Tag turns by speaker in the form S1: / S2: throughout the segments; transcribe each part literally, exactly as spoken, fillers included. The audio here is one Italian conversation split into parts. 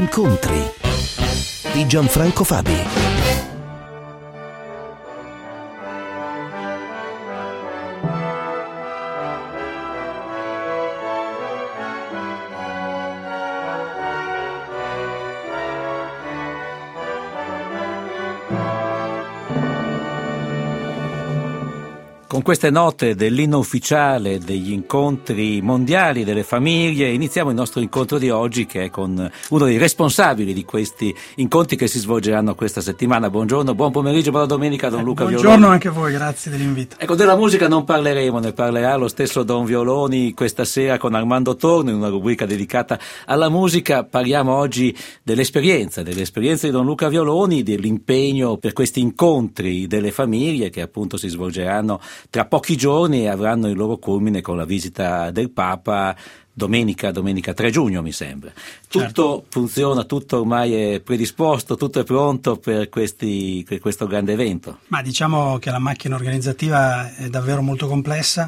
S1: Incontri di Gianfranco Fabi.
S2: Con queste note dell'inno ufficiale degli incontri mondiali delle famiglie iniziamo il nostro incontro di oggi, che è con uno dei responsabili di questi incontri che si svolgeranno questa settimana. Buongiorno, buon pomeriggio, buona domenica Don Luca
S3: Buongiorno
S2: Violoni.
S3: Anche a voi, grazie dell'invito.
S2: Ecco, della musica non parleremo, ne parlerà lo stesso Don Violoni questa sera con Armando Torno in una rubrica dedicata alla musica. Parliamo oggi dell'esperienza, dell'esperienza di Don Luca Violoni, dell'impegno per questi incontri delle famiglie che appunto si svolgeranno tra pochi giorni e avranno il loro culmine con la visita del Papa domenica, domenica tre giugno mi sembra. Tutto certo. Funziona, tutto ormai è predisposto, tutto è pronto per, questi, per questo grande evento.
S3: Ma diciamo che la macchina organizzativa è davvero molto complessa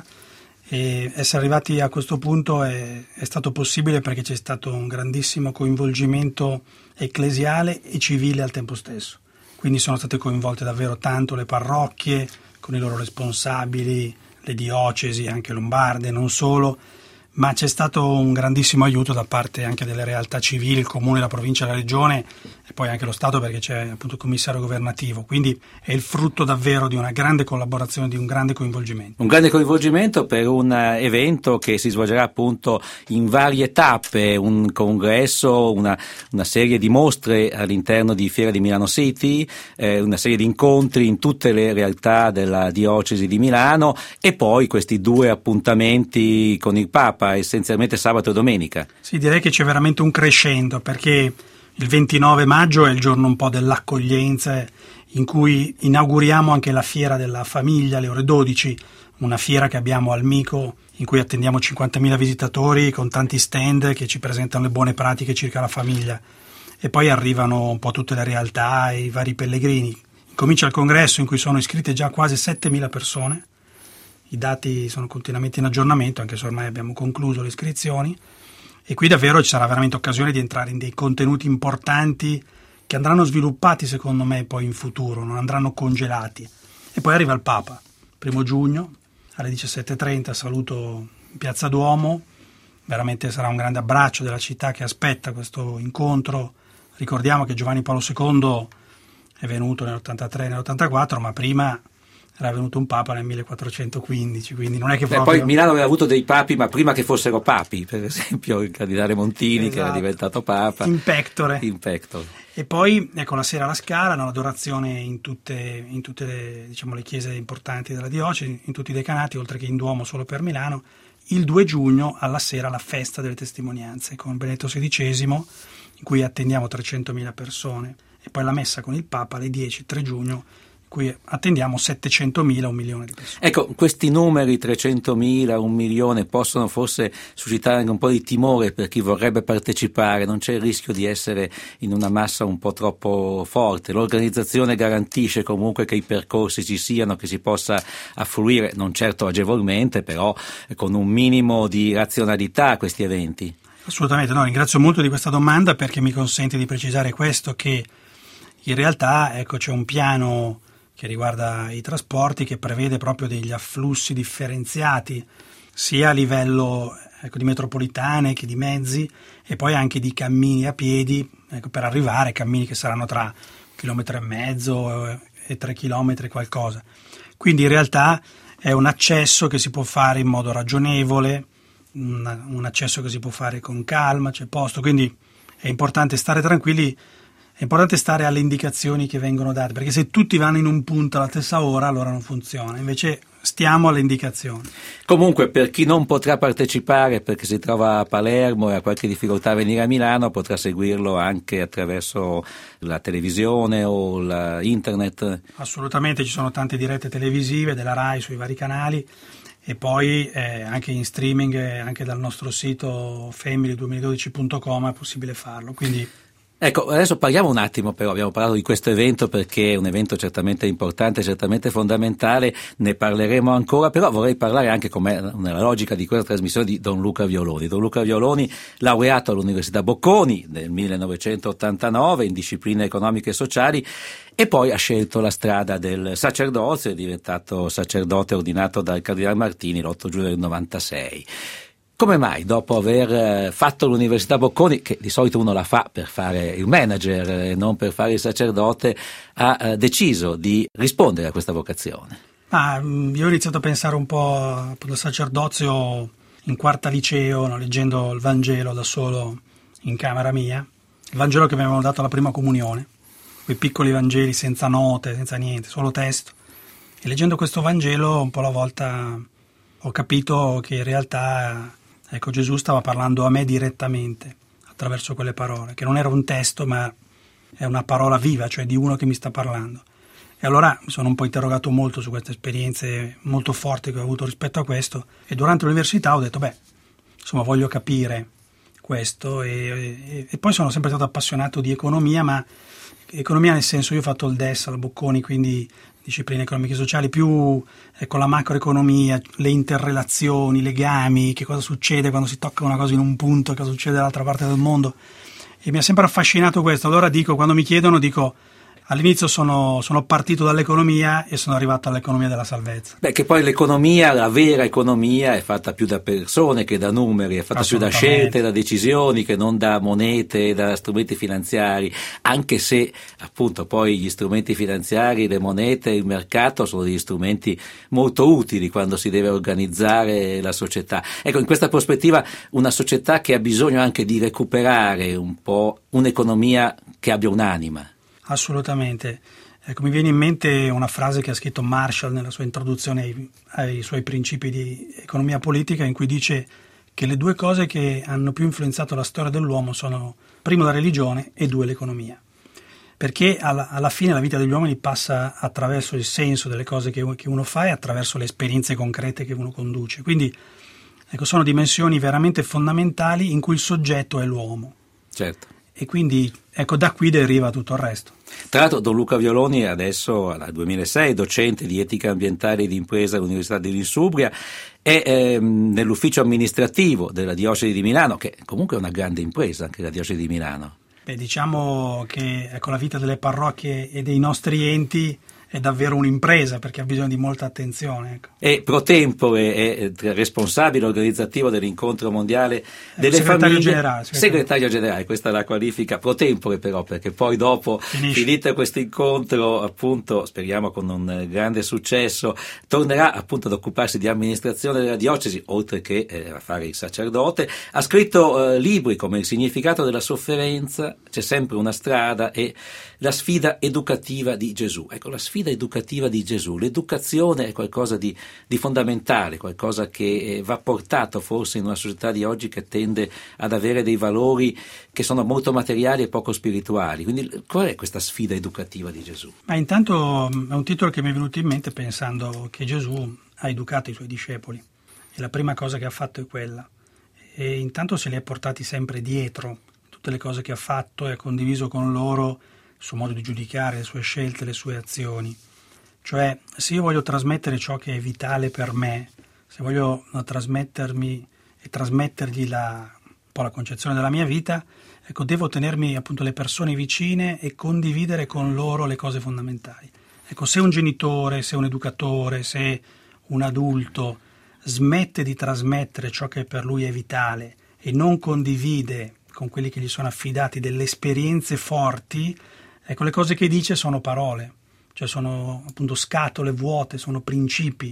S3: e essere arrivati a questo punto è, è stato possibile perché c'è stato un grandissimo coinvolgimento ecclesiale e civile al tempo stesso. Quindi sono state coinvolte davvero tanto le parrocchie, con i loro responsabili, le diocesi, anche lombarde, non solo, ma c'è stato un grandissimo aiuto da parte anche delle realtà civili, il comune, la provincia, la regione e poi anche lo Stato, perché c'è appunto il commissario governativo. Quindi è il frutto davvero di una grande collaborazione, di un grande coinvolgimento.
S2: Un grande coinvolgimento per un evento che si svolgerà appunto in varie tappe, un congresso, una, una serie di mostre all'interno di Fiera di Milano City, eh, una serie di incontri in tutte le realtà della diocesi di Milano e poi questi due appuntamenti con il Papa, essenzialmente sabato e domenica.
S3: Sì, direi che c'è veramente un crescendo, perché il ventinove maggio è il giorno un po' dell'accoglienza, in cui inauguriamo anche la fiera della famiglia alle ore dodici, una fiera che abbiamo al Mico in cui attendiamo cinquantamila visitatori con tanti stand che ci presentano le buone pratiche circa la famiglia, e poi arrivano un po' tutte le realtà e i vari pellegrini. Comincia il congresso in cui sono iscritte già quasi settemila persone. I dati sono continuamente in aggiornamento, anche se ormai abbiamo concluso le iscrizioni, e qui davvero ci sarà veramente occasione di entrare in dei contenuti importanti che andranno sviluppati secondo me poi in futuro, non andranno congelati. E poi arriva il Papa, primo giugno alle diciassette e trenta, saluto in Piazza Duomo, veramente sarà un grande abbraccio della città che aspetta questo incontro. Ricordiamo che Giovanni Paolo secondo è venuto nell'ottantatré e nell'ottantaquattro, ma prima era venuto un papa nel millequattrocentoquindici, quindi non è che proprio...
S2: E poi Milano aveva avuto dei papi, ma prima che fossero papi, per esempio il cardinale Montini, esatto, che era diventato papa.
S3: In pectore.
S2: In pectore.
S3: E poi, ecco, la sera alla Scala, l'adorazione in tutte, in tutte le, diciamo, le chiese importanti della diocesi, in tutti i decanati, oltre che in Duomo solo per Milano. Il due giugno alla sera la festa delle testimonianze con Benedetto sedicesimo, in cui attendiamo trecentomila persone, e poi la messa con il Papa alle dieci, tre giugno, qui attendiamo settecentomila, un milione di persone.
S2: Ecco, questi numeri, trecentomila, un milione, possono forse suscitare anche un po' di timore per chi vorrebbe partecipare. Non c'è il rischio di essere in una massa un po' troppo forte? L'organizzazione garantisce comunque che i percorsi ci siano, che si possa affluire, non certo agevolmente, però con un minimo di razionalità a questi eventi?
S3: Assolutamente, no, ringrazio molto di questa domanda, perché mi consente di precisare questo, che in realtà, ecco, c'è un piano che riguarda i trasporti, che prevede proprio degli afflussi differenziati sia a livello, ecco, di metropolitane che di mezzi, e poi anche di cammini a piedi, ecco, per arrivare, cammini che saranno tra un chilometro e mezzo e tre chilometri qualcosa. Quindi in realtà è un accesso che si può fare in modo ragionevole, un, un accesso che si può fare con calma, c'è posto, quindi è importante stare tranquilli. È importante stare alle indicazioni che vengono date, perché se tutti vanno in un punto alla stessa ora, allora non funziona. Invece stiamo alle indicazioni.
S2: Comunque, per chi non potrà partecipare perché si trova a Palermo e ha qualche difficoltà a venire a Milano, potrà seguirlo anche attraverso la televisione o la internet?
S3: Assolutamente, ci sono tante dirette televisive della Rai sui vari canali, e poi eh, anche in streaming, eh, anche dal nostro sito family duemiladodici punto com è possibile farlo, quindi
S2: Ecco, adesso parliamo un attimo però, abbiamo parlato di questo evento perché è un evento certamente importante, certamente fondamentale, ne parleremo ancora, però vorrei parlare anche, come nella logica di questa trasmissione, di Don Luca Violoni. Don Luca Violoni, laureato all'Università Bocconi nel millenovecentottantanove in discipline economiche e sociali, e poi ha scelto la strada del sacerdozio, è diventato sacerdote ordinato dal Cardinale Martini l'otto giugno del novantasei. Come mai, dopo aver fatto l'Università Bocconi, che di solito uno la fa per fare il manager e non per fare il sacerdote, ha deciso di rispondere a questa vocazione?
S3: Ah, io ho iniziato a pensare un po' al sacerdozio in quarta liceo, no, leggendo il Vangelo da solo in camera mia, il Vangelo che mi avevano dato alla prima comunione, quei piccoli Vangeli senza note, senza niente, solo testo. E leggendo questo Vangelo un po' alla volta ho capito che in realtà... Ecco, Gesù stava parlando a me direttamente attraverso quelle parole, che non era un testo ma è una parola viva, cioè di uno che mi sta parlando. E allora mi sono un po' interrogato molto su queste esperienze molto forti che ho avuto rispetto a questo, e durante l'università ho detto, beh, insomma voglio capire questo, e, e, e poi sono sempre stato appassionato di economia, ma economia nel senso, io ho fatto il D E S alla Bocconi, quindi discipline economiche e sociali, più ecco, la macroeconomia, le interrelazioni, i legami, che cosa succede quando si tocca una cosa in un punto, che cosa succede dall'altra parte del mondo, e mi ha sempre affascinato questo. Allora dico, quando mi chiedono, dico, all'inizio sono, sono partito dall'economia e sono arrivato all'economia della salvezza.
S2: Beh, che poi l'economia, la vera economia, è fatta più da persone che da numeri, è fatta più da scelte, da decisioni, che non da monete, da strumenti finanziari, anche se appunto poi gli strumenti finanziari, le monete, il mercato sono degli strumenti molto utili quando si deve organizzare la società. Ecco, in questa prospettiva una società che ha bisogno anche di recuperare un po' un'economia che abbia un'anima.
S3: Assolutamente. Ecco, mi viene in mente una frase che ha scritto Marshall nella sua introduzione ai, ai suoi principi di economia politica, in cui dice che le due cose che hanno più influenzato la storia dell'uomo sono, primo, la religione e due, l'economia. Perché alla, alla fine la vita degli uomini passa attraverso il senso delle cose che, che uno fa e attraverso le esperienze concrete che uno conduce. Quindi ecco, sono dimensioni veramente fondamentali in cui il soggetto è l'uomo.
S2: Certo.
S3: E quindi ecco, da qui deriva tutto il resto.
S2: Tra l'altro Don Luca Violoni adesso dal duemilasei docente di etica ambientale e di impresa all'Università dell'Insubria, è ehm, nell'ufficio amministrativo della Diocesi di Milano, che comunque è una grande impresa anche la Diocesi di Milano.
S3: Beh, diciamo che ecco, la vita delle parrocchie e dei nostri enti è davvero un'impresa, perché ha bisogno di molta attenzione. Ecco.
S2: E pro tempore è responsabile organizzativo dell'incontro mondiale delle
S3: segretario
S2: famiglie.
S3: Generale, segretario.
S2: segretario generale, questa è la qualifica pro tempore però, perché poi dopo,
S3: Finisce.
S2: finito questo incontro, appunto, speriamo con un grande successo, tornerà appunto ad occuparsi di amministrazione della diocesi, oltre che eh, a fare il sacerdote. Ha scritto eh, libri come Il significato della sofferenza, C'è sempre una strada e La sfida educativa di Gesù. Ecco, la sfida educativa di Gesù. L'educazione è qualcosa di, di fondamentale, qualcosa che eh, va portato forse in una società di oggi che tende ad avere dei valori che sono molto materiali e poco spirituali. Quindi qual è questa sfida educativa di Gesù?
S3: Ma intanto è un titolo che mi è venuto in mente pensando che Gesù ha educato i suoi discepoli e la prima cosa che ha fatto è quella. E intanto se li ha portati sempre dietro, tutte le cose che ha fatto, e ha condiviso con loro il suo modo di giudicare, le sue scelte, le sue azioni. Cioè, se io voglio trasmettere ciò che è vitale per me, se voglio trasmettermi e trasmettergli la, un po' la concezione della mia vita, ecco, devo tenermi appunto le persone vicine e condividere con loro le cose fondamentali. Ecco, se un genitore, se un educatore, se un adulto smette di trasmettere ciò che per lui è vitale e non condivide con quelli che gli sono affidati delle esperienze forti, ecco, le cose che dice sono parole, cioè sono appunto scatole vuote, sono principi,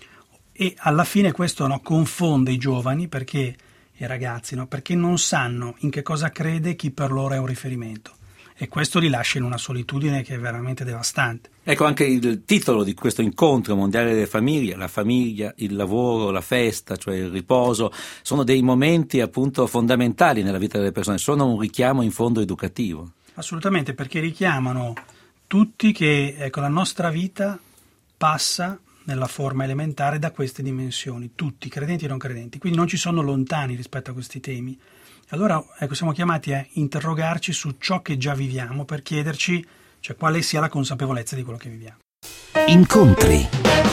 S3: e alla fine questo no, confonde i giovani, perché i ragazzi, no, perché non sanno in che cosa crede chi per loro è un riferimento, e questo li lascia in una solitudine che è veramente devastante.
S2: Ecco, anche il titolo di questo incontro mondiale delle famiglie, la famiglia, il lavoro, la festa, cioè il riposo, sono dei momenti appunto fondamentali nella vita delle persone, sono un richiamo in fondo educativo.
S3: Assolutamente, perché richiamano tutti che ecco, la nostra vita passa nella forma elementare da queste dimensioni, tutti, credenti e non credenti, quindi non ci sono lontani rispetto a questi temi. Allora ecco, siamo chiamati a interrogarci su ciò che già viviamo per chiederci, cioè, quale sia la consapevolezza di quello che viviamo.
S1: Incontri.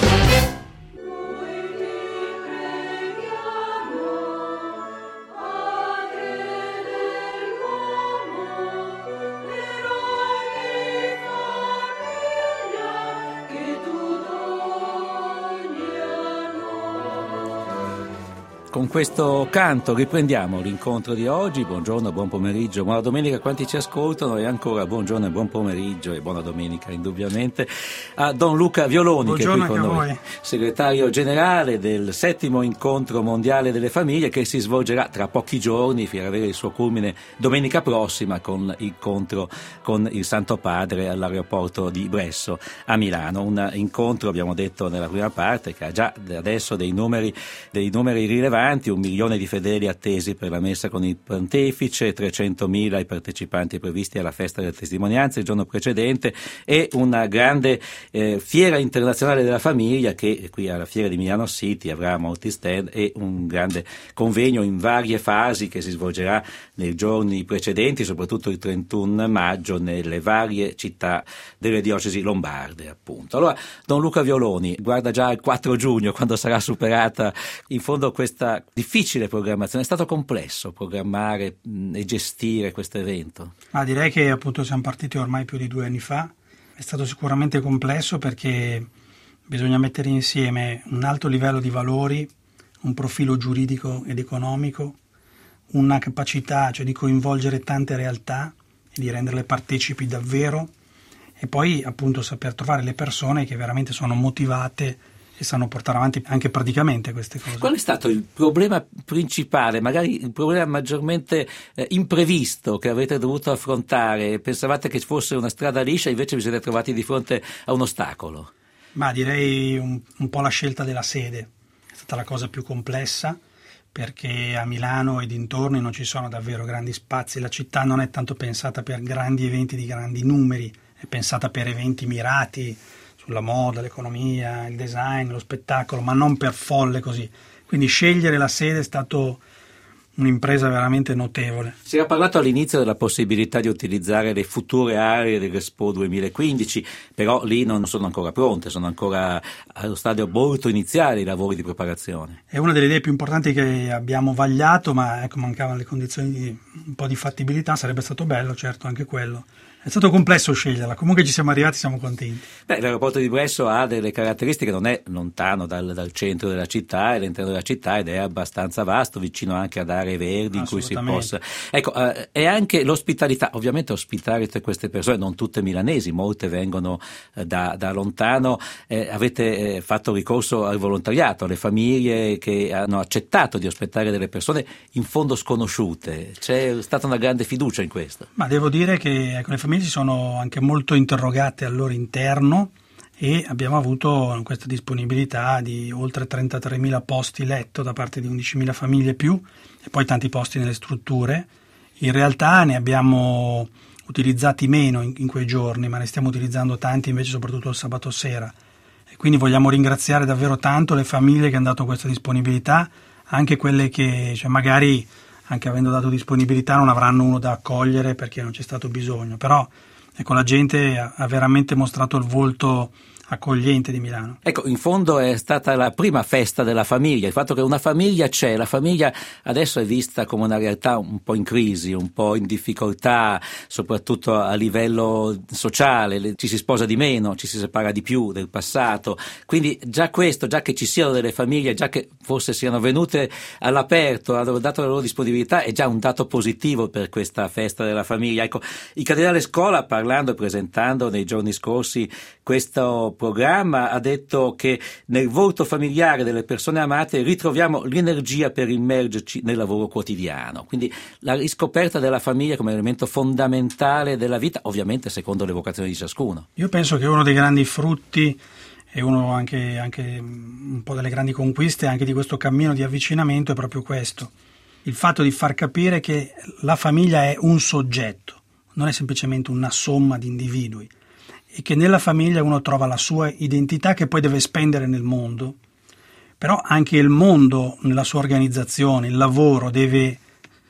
S2: Con questo canto riprendiamo l'incontro di oggi. Buongiorno, buon pomeriggio, buona domenica a quanti ci ascoltano, e ancora buongiorno e buon pomeriggio e buona domenica indubbiamente a Don Luca Violoni,
S3: buongiorno,
S2: che è qui con noi,
S3: voi.
S2: Segretario generale del settimo incontro mondiale delle famiglie, che si svolgerà tra pochi giorni fino ad avere il suo culmine domenica prossima con l'incontro con il Santo Padre all'aeroporto di Bresso a Milano. Un incontro, abbiamo detto nella prima parte, che ha già adesso dei numeri, dei numeri rilevanti, un milione di fedeli attesi per la messa con il pontefice, trecentomila i partecipanti previsti alla festa delle testimonianze il giorno precedente, e una grande eh, fiera internazionale della famiglia che qui alla fiera di Milano City avrà molti stand e un grande convegno in varie fasi che si svolgerà nei giorni precedenti, soprattutto il trentuno maggio, nelle varie città delle diocesi lombarde, appunto. Allora, Don Luca Violoni guarda già al quattro giugno, quando sarà superata in fondo questa difficile programmazione. È stato complesso programmare mh, e gestire questo evento?
S3: Ma direi che appunto siamo partiti ormai più di due anni fa. È stato sicuramente complesso perché bisogna mettere insieme un alto livello di valori, un profilo giuridico ed economico, una capacità, cioè, di coinvolgere tante realtà e di renderle partecipi davvero, e poi appunto saper trovare le persone che veramente sono motivate e sanno portare avanti anche praticamente queste cose.
S2: Qual è stato il problema principale, magari il problema maggiormente eh, imprevisto che avete dovuto affrontare? Pensavate che fosse una strada liscia, invece vi siete trovati di fronte a un ostacolo?
S3: Ma direi un, un po' la scelta della sede. È stata la cosa più complessa, perché a Milano e dintorni non ci sono davvero grandi spazi. La città non è tanto pensata per grandi eventi di grandi numeri, è pensata per eventi mirati sulla moda, l'economia, il design, lo spettacolo, ma non per folle così. Quindi scegliere la sede è stato un'impresa veramente notevole.
S2: Si era parlato all'inizio della possibilità di utilizzare le future aree dell'Expo duemilaquindici, però lì non sono ancora pronte, sono ancora allo stadio molto iniziale i lavori di preparazione.
S3: È una delle idee più importanti che abbiamo vagliato, ma ecco, mancavano le condizioni di un po' di fattibilità. Sarebbe stato bello, certo, anche quello. È stato complesso sceglierla, comunque ci siamo arrivati, siamo contenti.
S2: Beh, l'aeroporto di Bresso ha delle caratteristiche, non è lontano dal, dal centro della città, è all'interno della città ed è abbastanza vasto, vicino anche ad aree verdi in cui si possa... Ecco, eh, è anche l'ospitalità, ovviamente ospitare tutte queste persone, non tutte milanesi, molte vengono eh, da, da lontano, eh, avete eh, fatto ricorso al volontariato, alle famiglie che hanno accettato di ospitare delle persone in fondo sconosciute, c'è stata una grande fiducia in questo?
S3: Ma devo dire che ecco, le famiglie si sono anche molto interrogate al loro interno e abbiamo avuto questa disponibilità di oltre trentatremila posti letto da parte di undicimila famiglie più, e poi tanti posti nelle strutture. In realtà ne abbiamo utilizzati meno in, in quei giorni, ma ne stiamo utilizzando tanti invece, soprattutto il sabato sera, e quindi vogliamo ringraziare davvero tanto le famiglie che hanno dato questa disponibilità, anche quelle che, cioè, magari anche avendo dato disponibilità non avranno uno da accogliere perché non c'è stato bisogno, però ecco, la gente ha veramente mostrato il volto accogliente di Milano.
S2: Ecco, in fondo è stata la prima festa della famiglia, il fatto che una famiglia c'è, la famiglia adesso è vista come una realtà un po' in crisi, un po' in difficoltà, soprattutto a livello sociale, ci si sposa di meno, ci si separa di più del passato, quindi già questo, già che ci siano delle famiglie, già che forse siano venute all'aperto, hanno dato la loro disponibilità, è già un dato positivo per questa festa della famiglia. Ecco, il Cardinale Scola, parlando e presentando nei giorni scorsi questo programma, ha detto che nel volto familiare delle persone amate ritroviamo l'energia per immergerci nel lavoro quotidiano, quindi la riscoperta della famiglia come elemento fondamentale della vita, ovviamente secondo le vocazioni di ciascuno.
S3: Io penso che uno dei grandi frutti e uno anche, anche un po' delle grandi conquiste anche di questo cammino di avvicinamento è proprio questo, il fatto di far capire che la famiglia è un soggetto, non è semplicemente una somma di individui, e che nella famiglia uno trova la sua identità che poi deve spendere nel mondo, però anche il mondo nella sua organizzazione, il lavoro deve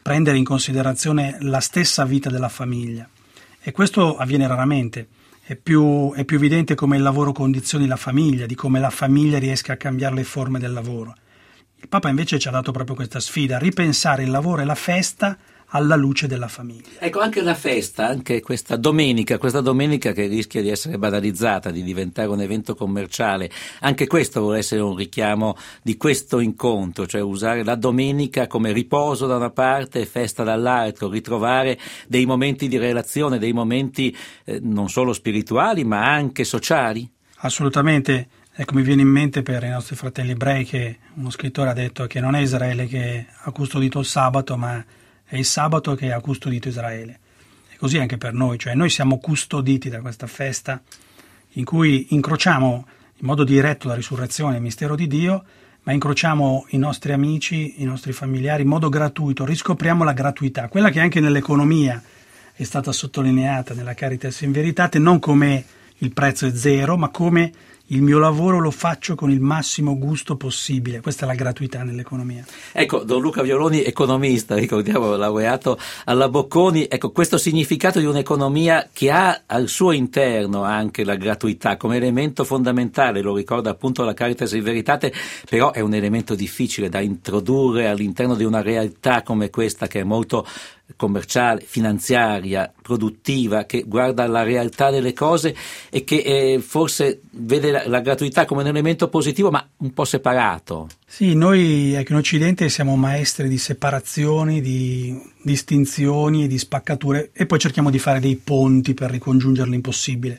S3: prendere in considerazione la stessa vita della famiglia, e questo avviene raramente. È più, è più evidente come il lavoro condizioni la famiglia, di come la famiglia riesca a cambiare le forme del lavoro. Il Papa invece ci ha dato proprio questa sfida, ripensare il lavoro e la festa alla luce della famiglia.
S2: Ecco, anche la festa, anche questa domenica, questa domenica che rischia di essere banalizzata, di diventare un evento commerciale, anche questo vuole essere un richiamo di questo incontro, cioè usare la domenica come riposo da una parte e festa dall'altro, ritrovare dei momenti di relazione, dei momenti eh, non solo spirituali ma anche sociali.
S3: Assolutamente. Ecco, mi viene in mente per i nostri fratelli ebrei che uno scrittore ha detto che non è Israele che ha custodito il sabato, ma è il sabato che ha custodito Israele. E così anche per noi, cioè noi siamo custoditi da questa festa in cui incrociamo in modo diretto la risurrezione, il mistero di Dio, ma incrociamo i nostri amici, i nostri familiari in modo gratuito, riscopriamo la gratuità, quella che anche nell'economia è stata sottolineata nella Caritas in Veritate, non come il prezzo è zero, ma come il mio lavoro lo faccio con il massimo gusto possibile. Questa è la gratuità nell'economia.
S2: Ecco, Don Luca Violoni, economista, ricordiamo, laureato alla Bocconi. Ecco, questo significato di un'economia che ha al suo interno anche la gratuità come elemento fondamentale, lo ricorda appunto la Caritas in Veritate, però è un elemento difficile da introdurre all'interno di una realtà come questa, che è molto commerciale, finanziaria, produttiva, che guarda la realtà delle cose e che eh, forse vede la, la gratuità come un elemento positivo ma un po' separato.
S3: Sì, noi ecco, in Occidente siamo maestri di separazioni, di distinzioni e di spaccature, e poi cerchiamo di fare dei ponti per ricongiungere l'impossibile.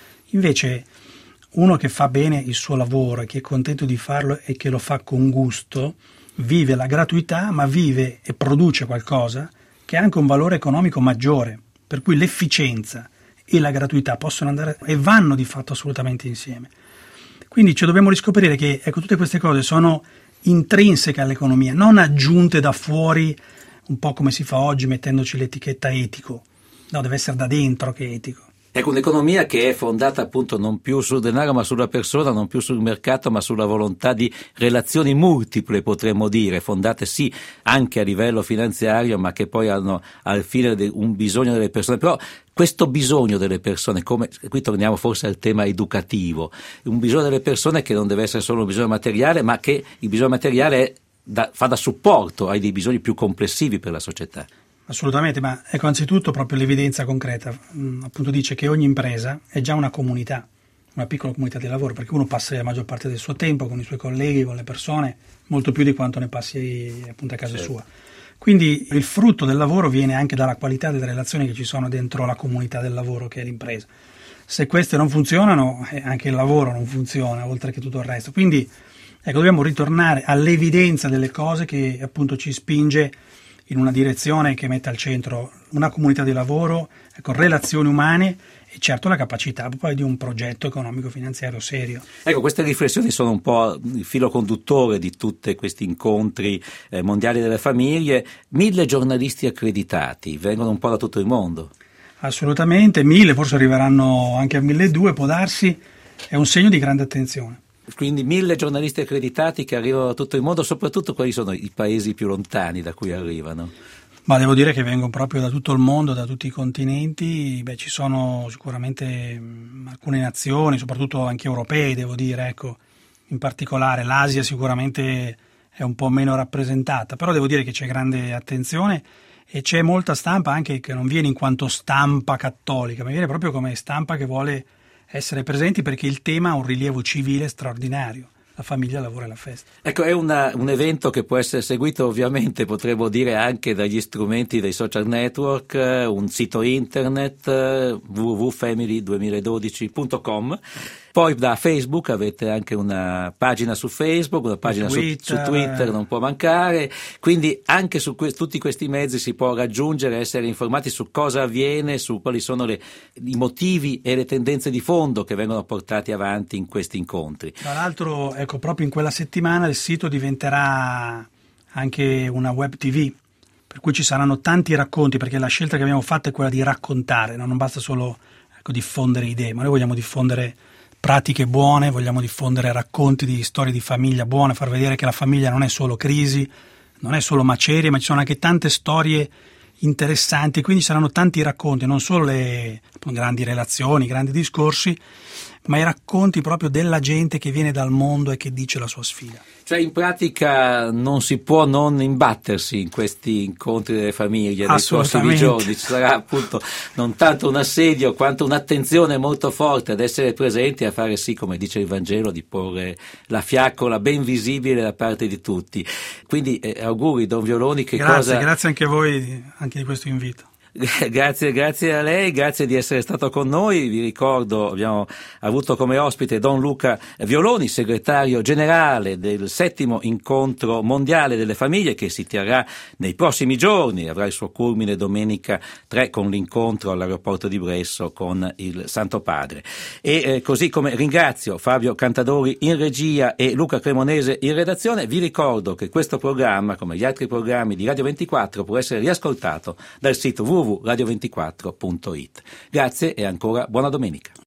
S3: Invece uno che fa bene il suo lavoro e che è contento di farlo e che lo fa con gusto, vive la gratuità ma vive e produce qualcosa che ha anche un valore economico maggiore, per cui l'efficienza e la gratuità possono andare e vanno di fatto assolutamente insieme. Quindi ci dobbiamo riscoprire che ecco, tutte queste cose sono intrinseche all'economia, non aggiunte da fuori, un po' come si fa oggi mettendoci l'etichetta etico. No, deve essere da dentro che è etico.
S2: Ecco, un'economia che è fondata appunto non più sul denaro ma sulla persona, non più sul mercato ma sulla volontà di relazioni multiple, potremmo dire, fondate sì anche a livello finanziario ma che poi hanno al fine un bisogno delle persone. Però questo bisogno delle persone, come qui torniamo forse al tema educativo, un bisogno delle persone che non deve essere solo un bisogno materiale, ma che il bisogno materiale è da, fa da supporto ai dei bisogni più complessivi per la società.
S3: Assolutamente, ma ecco, anzitutto proprio l'evidenza concreta, mh, appunto dice che ogni impresa è già una comunità, una piccola comunità di lavoro, perché uno passa la maggior parte del suo tempo con i suoi colleghi, con le persone, molto più di quanto ne passi appunto a casa certo. sua. Quindi il frutto del lavoro viene anche dalla qualità delle relazioni che ci sono dentro la comunità del lavoro che è l'impresa. Se queste non funzionano, eh, anche il lavoro non funziona, oltre che tutto il resto. Quindi ecco, dobbiamo ritornare all'evidenza delle cose che appunto ci spinge in una direzione che mette al centro una comunità di lavoro, ecco, relazioni umane e certo la capacità poi di un progetto economico-finanziario serio.
S2: Ecco, queste riflessioni sono un po' il filo conduttore di tutti questi incontri eh, mondiali delle famiglie. Mille giornalisti accreditati, vengono un po' da tutto il mondo.
S3: Assolutamente, mille, forse arriveranno anche a milleduecento, può darsi, è un segno di grande attenzione.
S2: Quindi mille giornalisti accreditati che arrivano da tutto il mondo, soprattutto quali sono i paesi più lontani da cui arrivano?
S3: Ma devo dire che vengono proprio da tutto il mondo, da tutti i continenti. Beh, ci sono sicuramente mh, alcune nazioni, soprattutto anche europee, devo dire, ecco, in particolare l'Asia sicuramente è un po' meno rappresentata, però devo dire che c'è grande attenzione e c'è molta stampa anche che non viene in quanto stampa cattolica, ma viene proprio come stampa che vuole essere presenti perché il tema ha un rilievo civile straordinario. La famiglia, il lavoro e la festa.
S2: Ecco, è una, un evento che può essere seguito ovviamente, potremmo dire, anche dagli strumenti dei social network, un sito internet w w w punto family duemiladodici punto com. Poi da Facebook avete anche una pagina su Facebook, una pagina su Twitter, su, su Twitter non può mancare, quindi anche su que- tutti questi mezzi si può raggiungere, essere informati su cosa avviene, su quali sono le, i motivi e le tendenze di fondo che vengono portati avanti in questi incontri.
S3: Tra l'altro, ecco, proprio in quella settimana il sito diventerà anche una web tivù, per cui ci saranno tanti racconti, perché la scelta che abbiamo fatto è quella di raccontare, no? Non basta solo ecco, diffondere idee, ma noi vogliamo diffondere pratiche buone, vogliamo diffondere racconti di storie di famiglia buone, far vedere che la famiglia non è solo crisi, non è solo macerie, ma ci sono anche tante storie interessanti, quindi saranno tanti racconti, non solo le grandi relazioni, grandi discorsi, ma i racconti proprio della gente che viene dal mondo e che dice la sua sfida.
S2: Cioè in pratica non si può non imbattersi in questi incontri delle famiglie nei prossimi giorni, ci sarà appunto non tanto un assedio quanto un'attenzione molto forte ad essere presenti e a fare sì, come dice il Vangelo, di porre la fiaccola ben visibile da parte di tutti. Quindi eh, auguri Don Violoni. Che
S3: grazie,
S2: cosa...
S3: grazie anche a voi anche di questo invito.
S2: Grazie, grazie a lei, grazie di essere stato con noi. Vi ricordo, abbiamo avuto come ospite Don Luca Violoni, segretario generale del settimo incontro mondiale delle famiglie, che si terrà nei prossimi giorni, avrà il suo culmine domenica tre con l'incontro all'aeroporto di Bresso con il Santo Padre. E eh, così come ringrazio Fabio Cantadori in regia e Luca Cremonese in redazione, vi ricordo che questo programma, come gli altri programmi di Radio ventiquattro, può essere riascoltato dal sito w w w punto radio ventiquattro punto it. Grazie e ancora buona domenica.